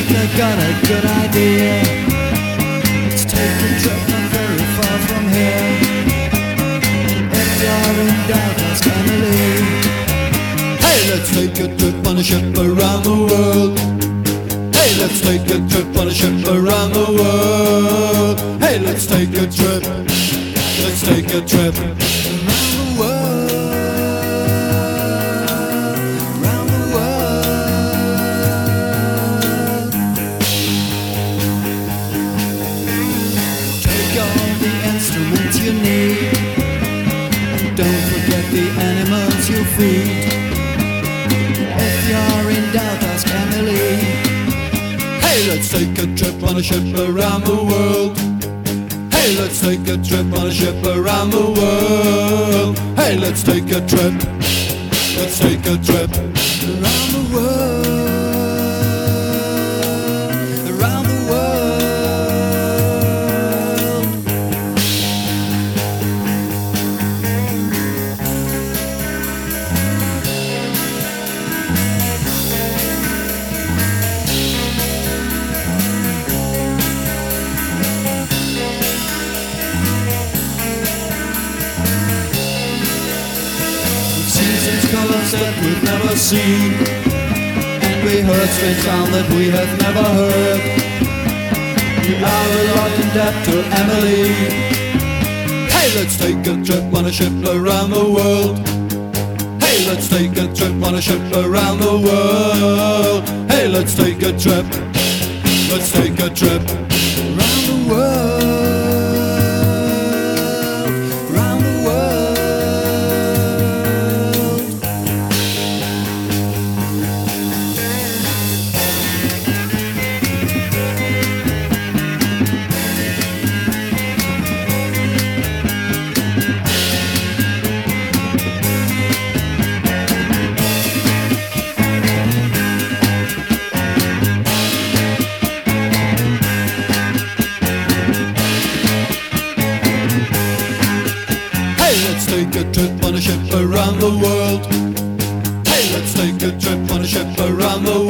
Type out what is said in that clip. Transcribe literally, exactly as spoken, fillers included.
think I got a good idea. Let's take a trip not very far from here. If you're in doubt, ask Emily. Hey, let's take a trip on a ship around the world. Hey, let's take a trip on a ship around the world. Hey, let's take a trip. Let's take a trip around the world. Around the world. Take all the instruments you need. Don't forget the animals you feed. If you're in doubt, ask Emily. Hey, let's take a trip on a ship around the world. Hey, let's take a trip on a ship around the world. Hey, let's take a trip. Let's take a trip around the world. Around the world. Colors that we've never seen, and we heard strange sound that we have never heard. We are a lot in debt to Emily. Hey, let's take a trip on a ship around the world. Hey, let's take a trip on a ship around the world. Hey, let's take a trip. Let's take a trip around the world. Let's take a trip on a ship around the world. Hey, let's take a trip on a ship around the